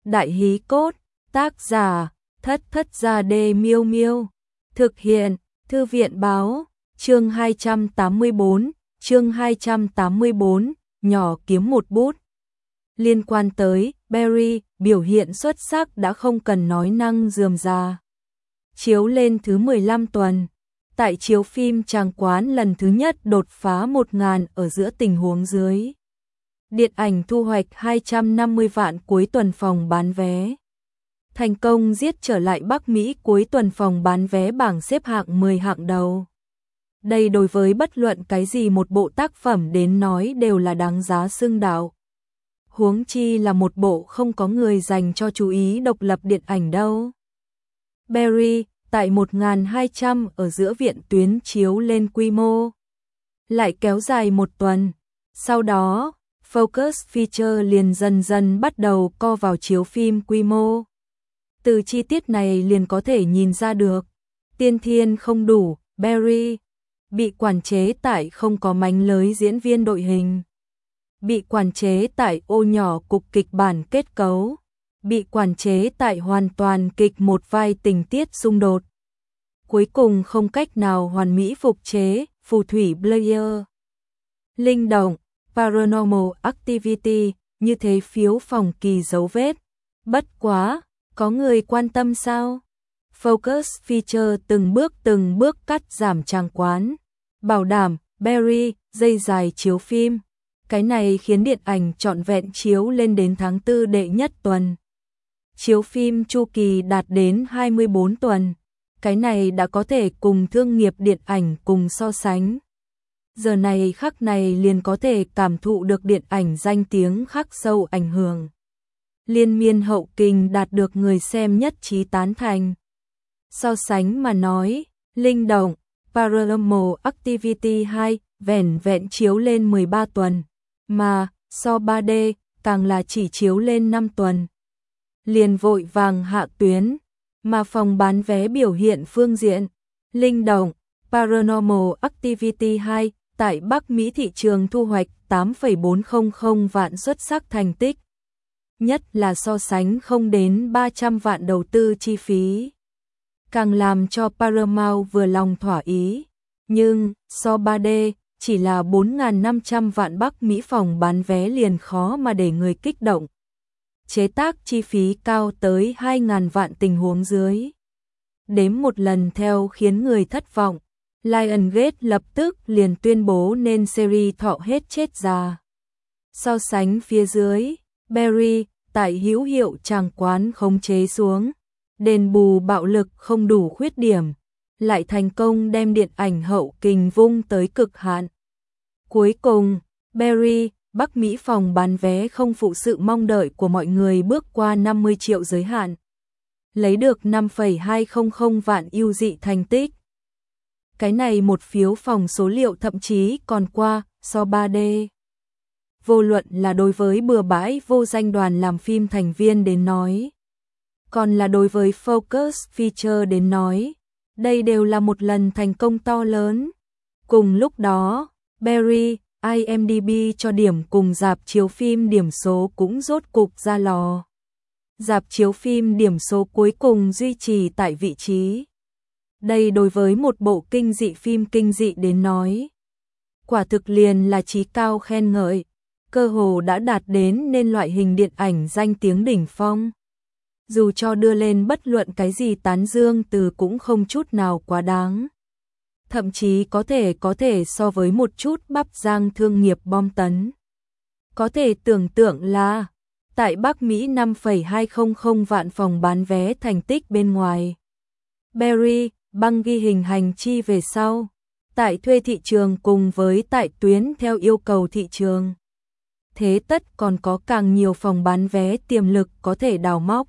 Đại hí cốt, tác giả, Thất Thất Gia Đê Miêu Miêu. Thực hiện, Thư viện báo, chương 284, nhỏ kiếm một bút. Liên quan tới Barry, biểu hiện xuất sắc đã không cần nói năng rườm rà. Chiếu lên thứ 15 tuần. Tại chiếu phim Tràng Quán lần thứ nhất đột phá 1.000 ở giữa tình huống dưới. Điện ảnh thu hoạch 250 vạn cuối tuần phòng bán vé. Thành công giết trở lại Bắc Mỹ cuối tuần phòng bán vé bảng xếp hạng 10 hạng đầu. Đây đối với bất luận cái gì một bộ tác phẩm đến nói đều là đáng giá xưng đạo. Huống chi là một bộ không có người dành cho chú ý độc lập điện ảnh đâu. Barry, tại 1.200 ở giữa viện tuyến chiếu lên quy mô. Lại kéo dài một tuần. Sau đó, Focus Feature liền dần dần bắt đầu co vào chiếu phim quy mô. Từ chi tiết này liền có thể nhìn ra được. Tiên thiên không đủ, Barry. Bị quản chế tại không có mánh lới diễn viên đội hình. Bị quản chế tại ô nhỏ cục kịch bản kết cấu. Bị quản chế tại hoàn toàn kịch một vai tình tiết xung đột. Cuối cùng không cách nào hoàn mỹ phục chế, phù thủy Blair. Linh động, Paranormal Activity, như thế phiếu phòng kỳ dấu vết. Bất quá, có người quan tâm sao? Focus Feature từng bước cắt giảm Tràng Quán. Bảo đảm, Barry, dây dài chiếu phim. Cái này khiến điện ảnh trọn vẹn chiếu lên đến tháng 4 đệ nhất tuần. Chiếu phim chu kỳ đạt đến 24 tuần. Cái này đã có thể cùng thương nghiệp điện ảnh cùng so sánh. Giờ này khắc này liền có thể cảm thụ được điện ảnh danh tiếng khắc sâu ảnh hưởng. Liên miên hậu kình đạt được người xem nhất trí tán thành. So sánh mà nói, linh động, Paranormal Activity 2 vẻn vẹn chiếu lên 13 tuần, mà so 3D càng là chỉ chiếu lên 5 tuần. Liền vội vàng hạ tuyến, mà phòng bán vé biểu hiện phương diện, linh động, Paranormal Activity 2 tại Bắc Mỹ thị trường thu hoạch 8,400 vạn xuất sắc thành tích. Nhất là so sánh không đến 300 vạn đầu tư chi phí. Càng làm cho Paramount vừa lòng thỏa ý. Nhưng, so 3D, chỉ là 4.500 vạn Bắc Mỹ phòng bán vé liền khó mà để người kích động. Chế tác chi phí cao tới 2.000 vạn tình huống dưới. Đếm một lần theo khiến người thất vọng. Lionsgate lập tức liền tuyên bố nên series thọ hết chết già. So sánh phía dưới, Barry, tại hữu hiệu Tràng Quán khống chế xuống, đền bù bạo lực không đủ khuyết điểm, lại thành công đem điện ảnh hậu kình vung tới cực hạn. Cuối cùng, Barry, Bắc Mỹ phòng bán vé không phụ sự mong đợi của mọi người bước qua 50 triệu giới hạn. Lấy được 5,200 vạn ưu dị thành tích. Cái này một phiếu phòng số liệu thậm chí còn qua so 3D. Vô luận là đối với bừa bãi vô danh đoàn làm phim thành viên đến nói, còn là đối với Focus Feature đến nói, đây đều là một lần thành công to lớn. Cùng lúc đó, Barry, IMDb cho điểm cùng rạp chiếu phim điểm số cũng rốt cục ra lò. Rạp chiếu phim điểm số cuối cùng duy trì tại vị trí. Đây đối với một bộ kinh dị phim kinh dị đến nói, quả thực liền là chí cao khen ngợi, cơ hồ đã đạt đến nên loại hình điện ảnh danh tiếng đỉnh phong. Dù cho đưa lên bất luận cái gì tán dương từ cũng không chút nào quá đáng. Thậm chí có thể so với một chút bắp rang thương nghiệp bom tấn. Có thể tưởng tượng là, tại Bắc Mỹ 5,200 vạn phòng bán vé thành tích bên ngoài. Barry, băng ghi hình hành chi về sau, tại thuê thị trường cùng với tại tuyến theo yêu cầu thị trường. Thế tất còn có càng nhiều phòng bán vé tiềm lực có thể đào móc.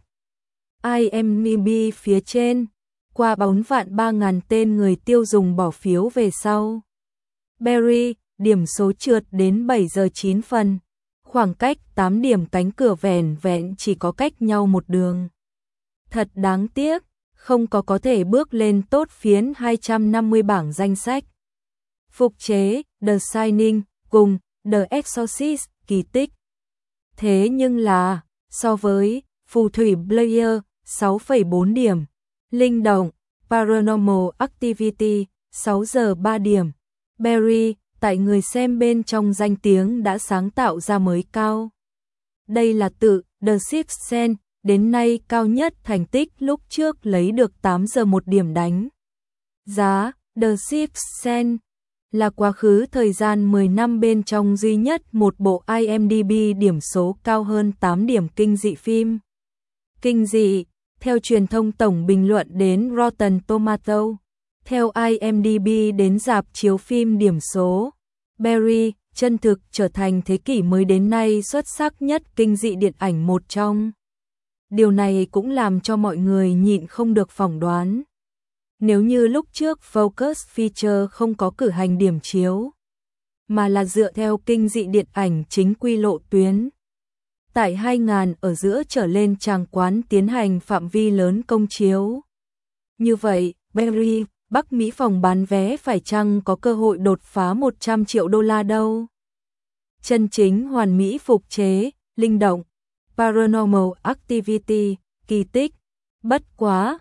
IMDb phía trên, qua 4 vạn 3.000 tên người tiêu dùng bỏ phiếu về sau. Barry, điểm số trượt đến 7 giờ 9 phần, khoảng cách 8 điểm cánh cửa vẻn vẹn chỉ có cách nhau một đường. Thật đáng tiếc, không có thể bước lên tốt phiến 250 bảng danh sách. Phục chế, The Shining, cùng The Exorcist, kỳ tích. Thế nhưng là, so với Phù thủy Player, 6,4 điểm. Linh động, Paranormal Activity, 6 giờ 3 điểm. Barry, tại người xem bên trong danh tiếng đã sáng tạo ra mới cao. Đây là tự The Sixth Sense, đến nay cao nhất thành tích lúc trước lấy được 8 giờ 1 điểm đánh. Giá, The Sixth Sense là quá khứ thời gian 10 năm bên trong duy nhất một bộ IMDb điểm số cao hơn 8 điểm kinh dị phim. Kinh dị, theo truyền thông tổng bình luận đến Rotten Tomato, theo IMDb đến rạp chiếu phim điểm số. Barry, chân thực trở thành thế kỷ mới đến nay xuất sắc nhất kinh dị điện ảnh một trong. Điều này cũng làm cho mọi người nhịn không được phỏng đoán. Nếu như lúc trước Focus Feature không có cử hành điểm chiếu, mà là dựa theo kinh dị điện ảnh chính quy lộ tuyến, tại 2000 ở giữa trở lên tràng quán tiến hành phạm vi lớn công chiếu. Như vậy, Barry, Bắc Mỹ phòng bán vé phải chăng có cơ hội đột phá 100 triệu đô la đâu? Chân chính hoàn mỹ phục chế, linh động, Paranormal Activity, kỳ tích, bất quá,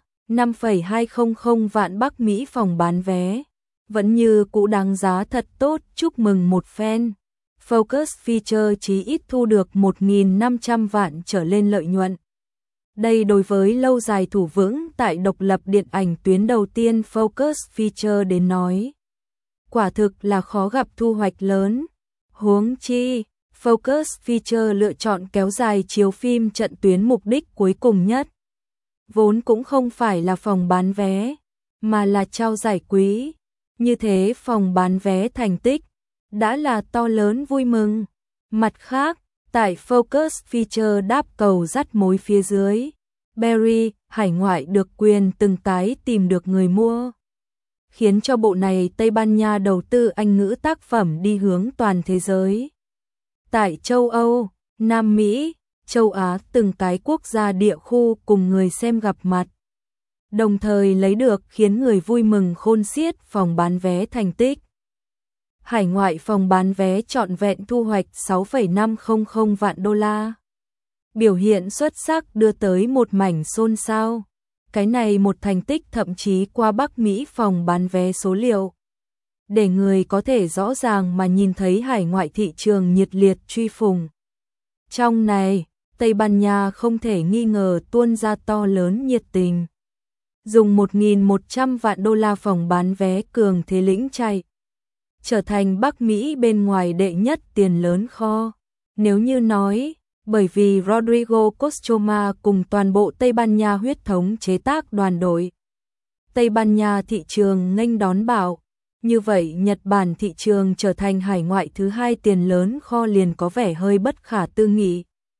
5,200 vạn Bắc Mỹ phòng bán vé, vẫn như cũ đáng giá thật tốt, chúc mừng một fan. Focus Feature chí ít thu được 1.500 vạn trở lên lợi nhuận. Đây đối với lâu dài thủ vững tại độc lập điện ảnh tuyến đầu tiên Focus Feature đến nói, quả thực là khó gặp thu hoạch lớn. Huống chi, Focus Feature lựa chọn kéo dài chiếu phim trận tuyến mục đích cuối cùng nhất. Vốn cũng không phải là phòng bán vé, mà là trao giải quý. Như thế phòng bán vé thành tích đã là to lớn vui mừng. Mặt khác, tại Focus Feature đáp cầu dắt mối phía dưới, Barry, hải ngoại được quyền từng cái tìm được người mua, khiến cho bộ này Tây Ban Nha đầu tư Anh ngữ tác phẩm đi hướng toàn thế giới. Tại châu Âu, Nam Mỹ, châu Á, từng cái quốc gia địa khu cùng người xem gặp mặt, đồng thời lấy được khiến người vui mừng khôn xiết phòng bán vé thành tích. Hải ngoại phòng bán vé trọn vẹn thu hoạch 6,500 vạn đô la. Biểu hiện xuất sắc đưa tới một mảnh xôn xao. Cái này một thành tích thậm chí qua Bắc Mỹ phòng bán vé số liệu. Để người có thể rõ ràng mà nhìn thấy hải ngoại thị trường nhiệt liệt truy phùng. Trong này, Tây Ban Nha không thể nghi ngờ tuôn ra to lớn nhiệt tình. Dùng 1.100 vạn đô la phòng bán vé cường thế lĩnh chạy, trở thành Bắc Mỹ bên ngoài đệ nhất tiền lớn kho. Nếu như nói, bởi vì Rodrigo Costoma cùng toàn bộ Tây Ban Nha huyết thống chế tác đoàn đội, Tây Ban Nha thị trường nghênh đón bão, như vậy Nhật Bản thị trường trở thành hải ngoại thứ hai tiền lớn kho liền có vẻ hơi bất khả tư nghị.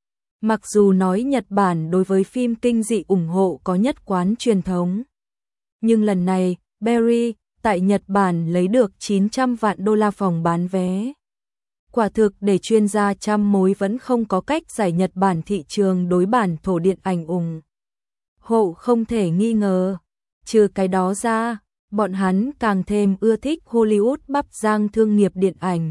Mặc dù nói Nhật Bản đối với phim kinh dị ủng hộ có nhất quán truyền thống, nhưng lần này, Barry tại Nhật Bản lấy được 900 vạn đô la phòng bán vé. Quả thực để chuyên gia trăm mối vẫn không có cách giải Nhật Bản thị trường đối bản thổ điện ảnh ủng hộ không thể nghi ngờ. Trừ cái đó ra, bọn hắn càng thêm ưa thích Hollywood bắp rang thương nghiệp điện ảnh.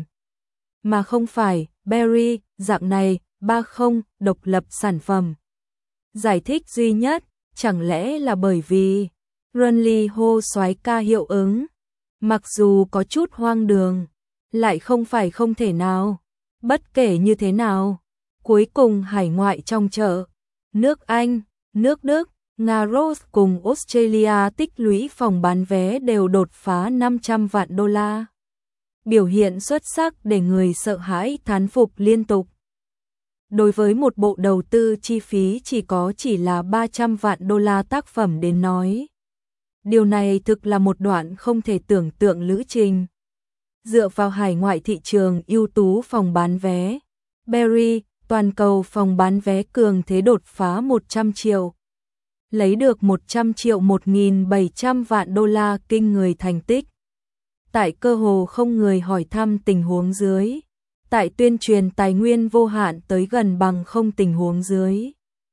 Mà không phải, Barry, dạng này, 30, độc lập sản phẩm. Giải thích duy nhất, chẳng lẽ là bởi vì Runly hô soái ca hiệu ứng. Mặc dù có chút hoang đường, lại không phải không thể nào. Bất kể như thế nào, cuối cùng hải ngoại trong chợ, nước Anh, nước Đức, Nga Rose cùng Australia tích lũy phòng bán vé đều đột phá 500 vạn đô la. Biểu hiện xuất sắc để người sợ hãi thán phục liên tục. Đối với một bộ đầu tư chi phí chỉ là 300 vạn đô la tác phẩm đến nói, điều này thực là một đoạn không thể tưởng tượng lữ trình. Dựa vào hải ngoại thị trường ưu tú phòng bán vé, Barry, toàn cầu phòng bán vé cường thế đột phá 100 triệu. Lấy được 100 triệu 1.700 vạn đô la kinh người thành tích. Tại cơ hồ không người hỏi thăm tình huống dưới. Tại tuyên truyền tài nguyên vô hạn tới gần bằng không tình huống dưới.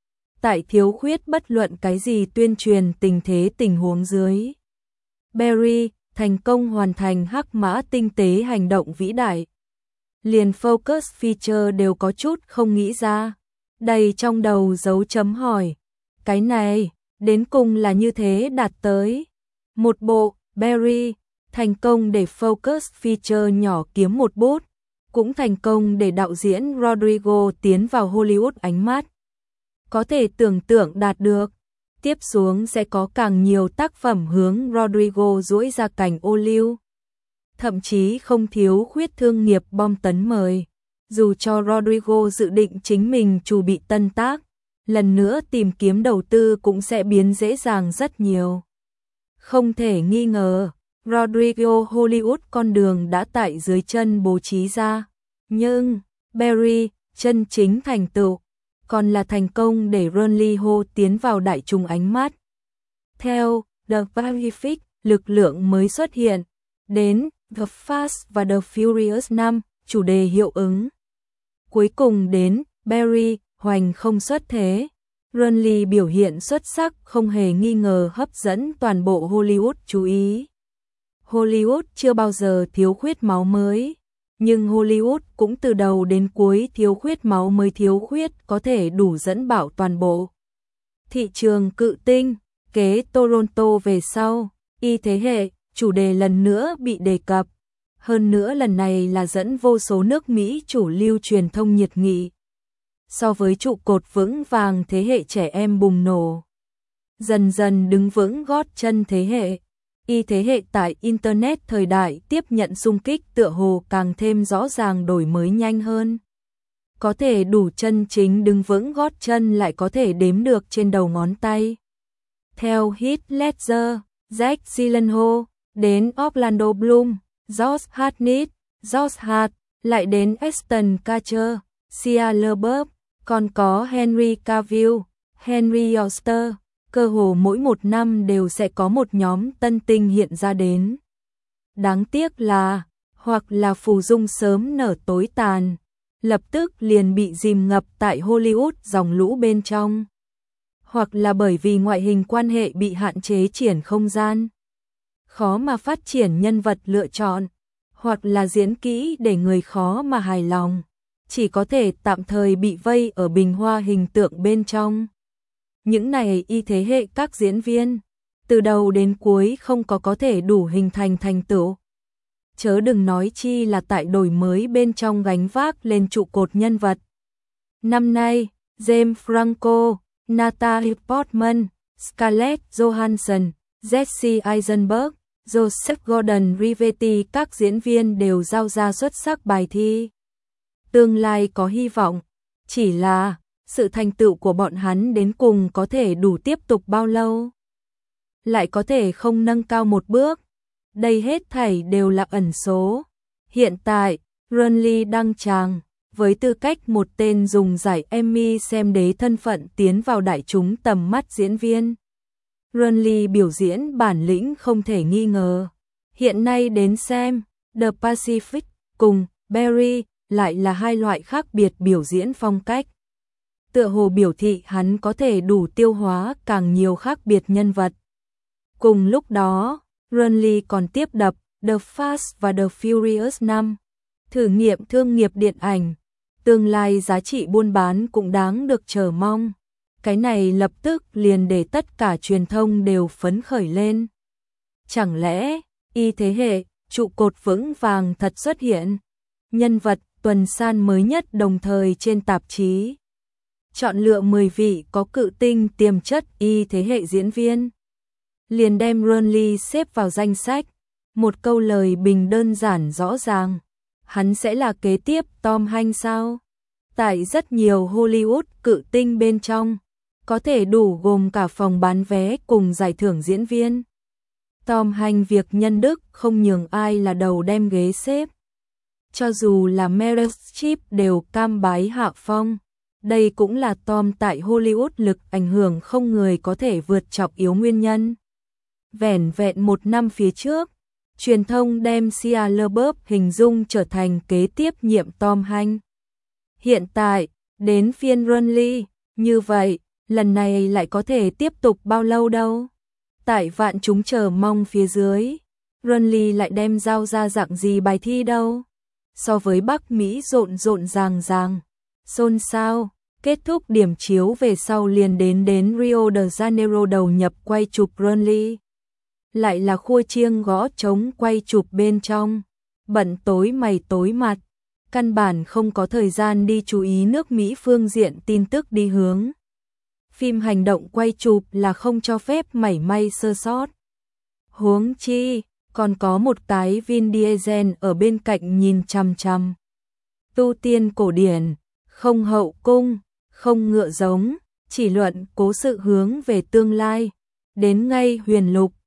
Tại thiếu khuyết bất luận cái gì tuyên truyền tình thế tình huống dưới. Barry thành công hoàn thành hắc mã tinh tế hành động vĩ đại. Liền Focus Feature đều có chút không nghĩ ra. đầy trong đầu dấu chấm hỏi. Cái này, đến cùng là như thế đạt tới. Một bộ, Barry, thành công để focus feature nhỏ kiếm một bút, cũng thành công để đạo diễn Rodrigo tiến vào Hollywood ánh mắt. Có thể tưởng tượng đạt được, tiếp xuống sẽ có càng nhiều tác phẩm hướng Rodrigo duỗi ra cảnh ô liu. Thậm chí không thiếu khuyết thương nghiệp bom tấn mời. Dù cho Rodrigo dự định chính mình chủ bị tân tác, lần nữa tìm kiếm đầu tư cũng sẽ biến dễ dàng rất nhiều. Không thể nghi ngờ, Rodrigo Hollywood con đường đã tại dưới chân bố trí ra. Nhưng, Barry, chân chính thành tựu, còn là thành công để Ronliho tiến vào đại chúng ánh mắt. Theo The Pacific, lực lượng mới xuất hiện, đến The Fast và The Furious 5, chủ đề hiệu ứng. Cuối cùng đến Barry, hoành không xuất thế. Ronly biểu hiện xuất sắc không hề nghi ngờ hấp dẫn toàn bộ Hollywood chú ý. Hollywood chưa bao giờ thiếu khuyết máu mới, nhưng Hollywood cũng từ đầu đến cuối thiếu khuyết máu mới, thiếu khuyết có thể đủ dẫn bảo toàn bộ thị trường cự tinh. Kế Toronto về sau, y thế hệ, chủ đề lần nữa bị đề cập. Hơn nữa lần này là dẫn vô số nước Mỹ chủ lưu truyền thông nhiệt nghị. So với trụ cột vững vàng thế hệ trẻ em bùng nổ, dần dần đứng vững gót chân thế hệ. Y thế hệ tại Internet thời đại tiếp nhận xung kích tựa hồ càng thêm rõ ràng, đổi mới nhanh hơn. Có thể đủ chân chính đứng vững gót chân lại có thể đếm được trên đầu ngón tay. Theo Heath Ledger, Jake Gyllenhaal, đến Orlando Bloom, Josh Hartnett, Josh Hart, lại đến Ashton Kutcher, Shia LaBeouf, còn có Henry Cavill, Henry Yoster. Cơ hồ mỗi một năm đều sẽ có một nhóm tân tinh hiện ra đến. Đáng tiếc là, hoặc là phù dung sớm nở tối tàn, lập tức liền bị dìm ngập tại Hollywood dòng lũ bên trong. Hoặc là bởi vì ngoại hình quan hệ bị hạn chế triển không gian, khó mà phát triển nhân vật lựa chọn, hoặc là diễn kỹ để người khó mà hài lòng, chỉ có thể tạm thời bị vây ở bình hoa hình tượng bên trong. Những này y thế hệ các diễn viên, từ đầu đến cuối không có thể đủ hình thành thành tựu. Chớ đừng nói chi là tại đổi mới bên trong gánh vác lên trụ cột nhân vật. Năm nay, James Franco, Natalie Portman, Scarlett Johansson, Jesse Eisenberg, Joseph Gordon-Levitt, các diễn viên đều giao ra xuất sắc bài thi. Tương lai có hy vọng, chỉ là sự thành tựu của bọn hắn đến cùng có thể đủ tiếp tục bao lâu? Lại có thể không nâng cao một bước? Đây hết thảy đều là ẩn số. Hiện tại, Ronly đăng tràng, với tư cách một tên dùng giải Emmy xem đế thân phận tiến vào đại chúng tầm mắt diễn viên. Ronly biểu diễn bản lĩnh không thể nghi ngờ. Hiện nay đến xem, The Pacific cùng Barry lại là hai loại khác biệt biểu diễn phong cách. Tựa hồ biểu thị hắn có thể đủ tiêu hóa càng nhiều khác biệt nhân vật. Cùng lúc đó, Ronly còn tiếp đập The Fast và The Furious 5, thử nghiệm thương nghiệp điện ảnh. Tương lai giá trị buôn bán cũng đáng được chờ mong. Cái này lập tức liền để tất cả truyền thông đều phấn khởi lên. Chẳng lẽ, y thế hệ, trụ cột vững vàng thật xuất hiện? Nhân vật tuần san mới nhất đồng thời trên tạp chí chọn lựa 10 vị có cự tinh tiềm chất y thế hệ diễn viên. Liền đem Ronly xếp vào danh sách. Một câu lời bình đơn giản rõ ràng. Hắn sẽ là kế tiếp Tom Hanks sao? Tại rất nhiều Hollywood cự tinh bên trong, có thể đủ gồm cả phòng bán vé cùng giải thưởng diễn viên. Tom Hanks việc nhân đức không nhường ai là đầu đem ghế xếp. Cho dù là Meryl Streep đều cam bái hạ phong. Đây cũng là Tom tại Hollywood lực ảnh hưởng không người có thể vượt chọc yếu nguyên nhân. Vẻn vẹn một năm phía trước, truyền thông đem Shia LaBeouf hình dung trở thành kế tiếp nhiệm Tom Hanks. Hiện tại, đến phiên Ronly, như vậy, lần này lại có thể tiếp tục bao lâu đâu? Tại vạn chúng chờ mong phía dưới, Ronly lại đem giao ra dạng gì bài thi đâu? So với Bắc Mỹ rộn ràng, xôn xao, Kết thúc điểm chiếu về sau liền đến Rio de Janeiro đầu nhập quay chụp Burnley. Lại là khua chiêng gõ trống quay chụp bên trong. Bận tối mày tối mặt. Căn bản không có thời gian đi chú ý nước Mỹ phương diện tin tức đi hướng. Phim hành động quay chụp là không cho phép mảy may sơ sót. Huống chi, còn có một tái Vin Diesel ở bên cạnh nhìn chằm chằm. Tu tiên cổ điển, không hậu cung, không ngựa giống, chỉ luận cố sự hướng về tương lai. Đến ngay huyền lục,